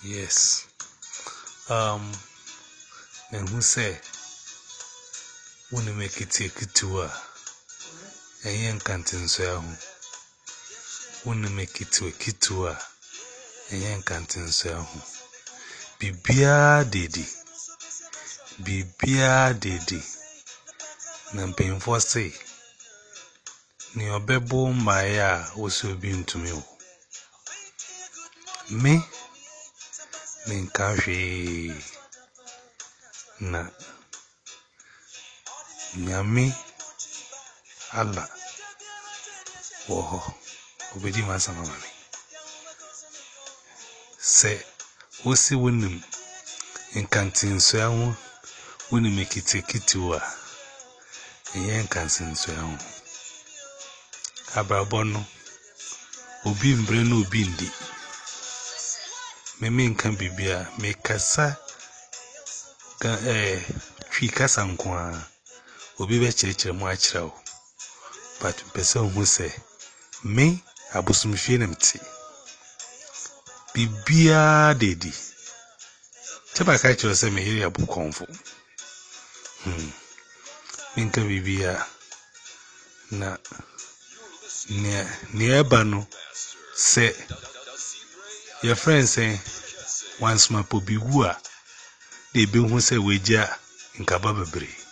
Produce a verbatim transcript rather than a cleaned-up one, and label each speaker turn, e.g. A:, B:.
A: Yes. Um, and who say, when you make it take it to her, a young canton so when you make it to a kid to her, a young canton so Bibia didi, Bibia didi, Nampin for say, near Bebo Maya also been to me. Me, Min Kashi na Nyami Allah. Woho, obedi masama mami. Say, Wossi winning in canteen so when you make it take it to her. A young canteen so Abrabono Obi Mbreno Bindi. Memin can be beer, make cassa eh, tree cassanqua. Obi be church a much row. But person who say, Me, Abusum Finemti. Bibia dedi. Chapa kacho se me here abu konfu. Hmm. Minka bibia na ne nearby no say your friend say once my po biwu a they be who say weja in Kababebre.